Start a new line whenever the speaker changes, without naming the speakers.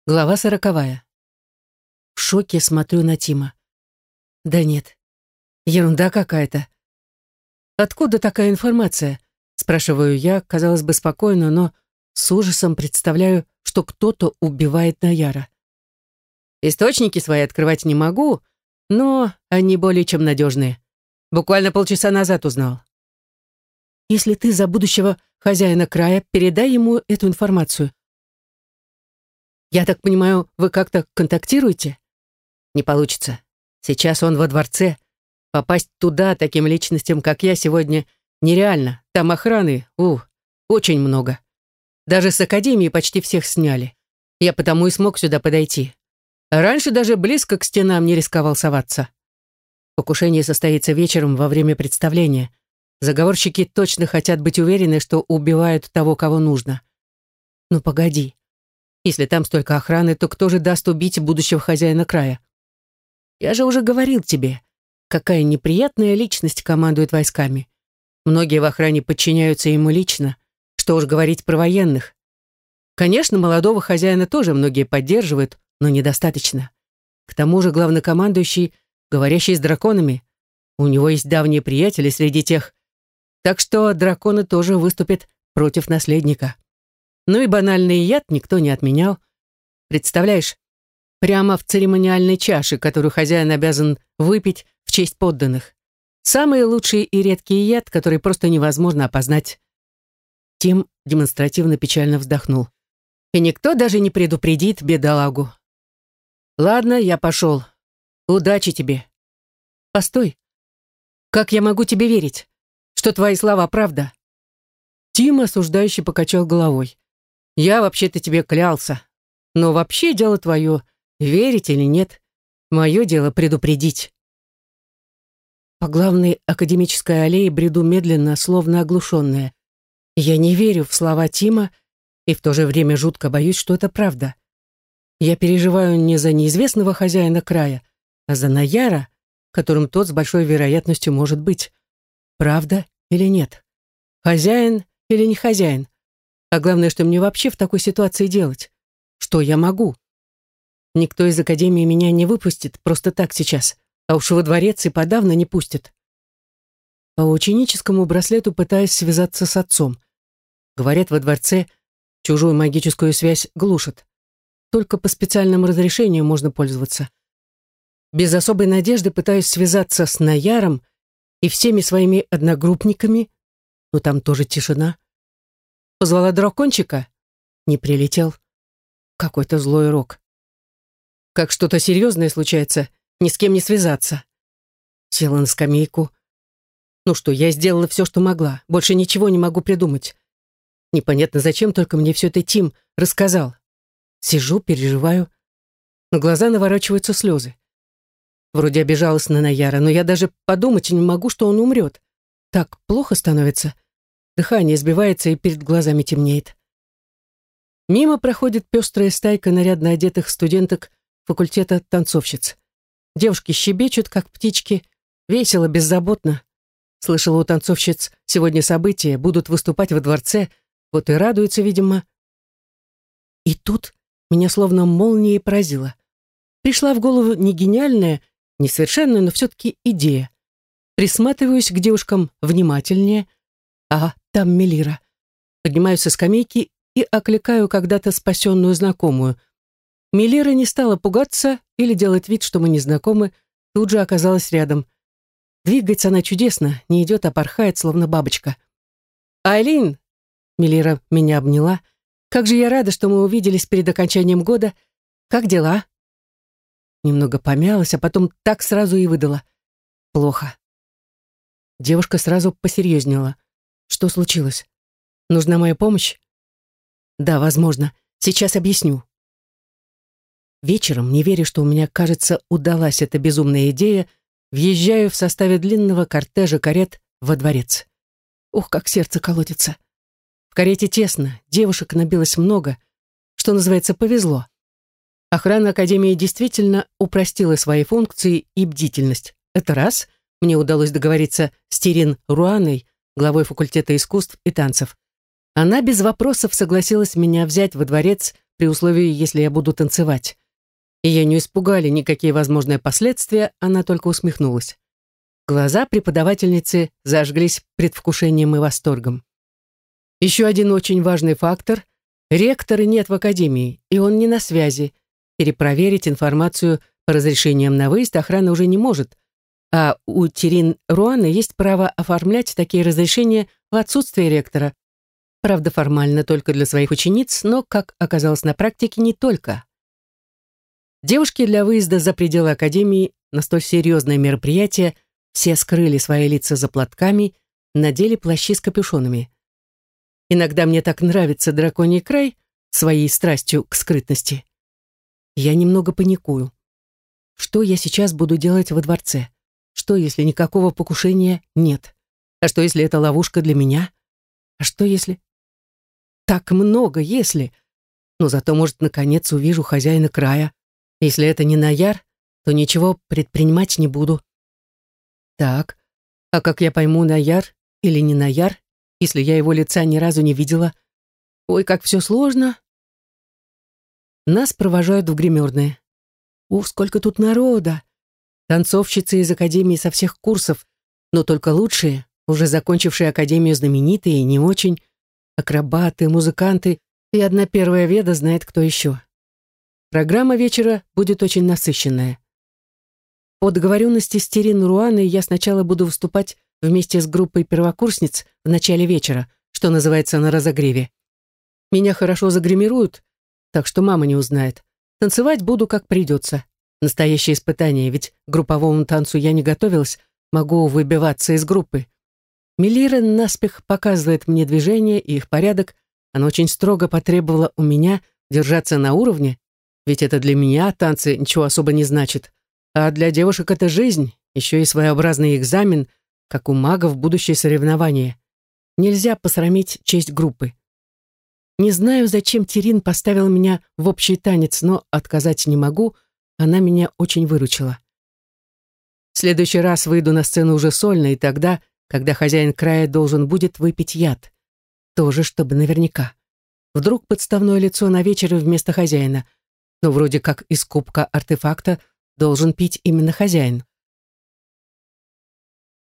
Глава 40. В шоке смотрю на Тима. Да нет, ерунда какая-то. Откуда такая информация? Спрашиваю я, казалось бы, спокойно, но с ужасом представляю, что кто-то убивает Наяра. Источники свои открывать не могу, но они более чем надежные. Буквально полчаса назад узнал. Если ты за будущего хозяина края, передай ему эту информацию. Я так понимаю, вы как-то контактируете? Не получится. Сейчас он во дворце. Попасть туда таким личностям, как я, сегодня нереально. Там охраны, очень много. Даже с академии почти всех сняли. Я потому и смог сюда подойти. Раньше даже близко к стенам не рисковал соваться. Покушение состоится вечером во время представления. Заговорщики точно хотят быть уверены, что убивают того, кого нужно. Ну погоди. Если там столько охраны, то кто же даст убить будущего хозяина края? Я же уже говорил тебе, какая неприятная личность командует войсками. Многие в охране подчиняются ему лично, что уж говорить про военных. Конечно, молодого хозяина тоже многие поддерживают, но недостаточно. К тому же главнокомандующий, говорящий с драконами, у него есть давние приятели среди тех, так что драконы тоже выступят против наследника. Ну и банальный яд никто не отменял. Представляешь, прямо в церемониальной чаше, которую хозяин обязан выпить в честь подданных. Самый лучший и редкий яд, который просто невозможно опознать. Тим демонстративно печально вздохнул. И никто даже не предупредит бедолагу. Ладно, я пошел. Удачи тебе. Постой. Как я могу тебе верить? Что твои слова правда? Тим осуждающе покачал головой. Я вообще-то тебе клялся. Но вообще дело твое, верить или нет. Мое дело предупредить. По главной академической аллее бреду медленно, словно оглушенная. Я не верю в слова Тима и в то же время жутко боюсь, что это правда. Я переживаю не за неизвестного хозяина края, а за Наяра, которым тот с большой вероятностью может быть. Правда или нет? Хозяин или не хозяин? А главное, что мне вообще в такой ситуации делать? Что я могу? Никто из академии меня не выпустит просто так сейчас, а уж во дворец и подавно не пустят. По ученическому браслету пытаюсь связаться с отцом. Говорят, во дворце чужую магическую связь глушат. Только по специальному разрешению можно пользоваться. Без особой надежды пытаюсь связаться с Наяром и всеми своими одногруппниками, но там тоже тишина. Позвала дракончика. Не прилетел. Какой-то злой рок. Как что-то серьезное случается, ни с кем не связаться. Села на скамейку. Ну что, я сделала все, что могла. Больше ничего не могу придумать. Непонятно, зачем только мне все это Тим рассказал. Сижу, переживаю. На глаза наворачиваются слезы. Вроде обижалась на Наяра, но я даже подумать не могу, что он умрет. Так плохо становится. Дыхание сбивается и перед глазами темнеет. Мимо проходит пестрая стайка нарядно одетых студенток факультета танцовщиц. Девушки щебечут, как птички, весело, беззаботно. Слышала у танцовщиц сегодня события, будут выступать во дворце, вот и радуются, видимо. И тут меня словно молнией поразило. Пришла в голову не гениальная, не совершенная, но все-таки идея. Присматриваюсь к девушкам внимательнее. А там Мелира. Поднимаюсь со скамейки и окликаю когда-то спасенную знакомую. Мелира не стала пугаться или делать вид, что мы не знакомы, тут же оказалась рядом. Двигается она чудесно, не идет, а порхает, словно бабочка. «Айлин!» — Мелира меня обняла. «Как же я рада, что мы увиделись перед окончанием года. Как дела?» Немного помялась, а потом так сразу и выдала. «Плохо». Девушка сразу посерьезнела. «Что случилось? Нужна моя помощь?» «Да, возможно. Сейчас объясню». Вечером, не веря, что у меня, кажется, удалась эта безумная идея, въезжаю в составе длинного кортежа карет во дворец. Ух, как сердце колотится. В карете тесно, девушек набилось много. Что называется, повезло. Охрана Академии действительно упростила свои функции и бдительность. Это раз. Мне удалось договориться с Тирин Руаной, главой факультета искусств и танцев. Она без вопросов согласилась меня взять во дворец при условии, если я буду танцевать. Ее не испугали никакие возможные последствия, она только усмехнулась. Глаза преподавательницы зажглись предвкушением и восторгом. Еще один очень важный фактор — ректора нет в академии, и он не на связи. Перепроверить информацию по разрешениям на выезд охрана уже не может, а у Терин Руаны есть право оформлять такие разрешения в отсутствие ректора. Правда, формально только для своих учениц, но, как оказалось на практике, не только. Девушки для выезда за пределы академии на столь серьезное мероприятие все скрыли свои лица за платками, надели плащи с капюшонами. Иногда мне так нравится драконий край своей страстью к скрытности. Я немного паникую. Что я сейчас буду делать во дворце? Что, если никакого покушения нет? А что, если это ловушка для меня? А что, если... Так много, если... Но зато, может, наконец увижу хозяина края. Если это не Наяр, то ничего предпринимать не буду. Так, а как я пойму, Наяр или не Наяр, если я его лица ни разу не видела? Ой, как все сложно. Нас провожают в гримерные. Ух, сколько тут народа! Танцовщицы из академии со всех курсов, но только лучшие, уже закончившие академию знаменитые и не очень, акробаты, музыканты и одна первая веда знает кто еще. Программа вечера будет очень насыщенная. По договоренности с Терин Руаной я сначала буду выступать вместе с группой первокурсниц в начале вечера, что называется, на разогреве. Меня хорошо загримируют, так что мама не узнает. Танцевать буду как придется. Настоящее испытание, ведь к групповому танцу я не готовилась, могу выбиваться из группы. Мелира наспех показывает мне движения и их порядок. Она очень строго потребовала у меня держаться на уровне, ведь это для меня танцы ничего особо не значит. А для девушек это жизнь, еще и своеобразный экзамен, как у магов будущее соревнование. Нельзя посрамить честь группы. Не знаю, зачем Терин поставила меня в общий танец, но отказать не могу, она меня очень выручила. В следующий раз выйду на сцену уже сольно, и тогда, когда хозяин края должен будет выпить яд. Тоже, чтобы наверняка. Вдруг подставное лицо на вечер вместо хозяина. Но вроде как из кубка артефакта должен пить именно хозяин.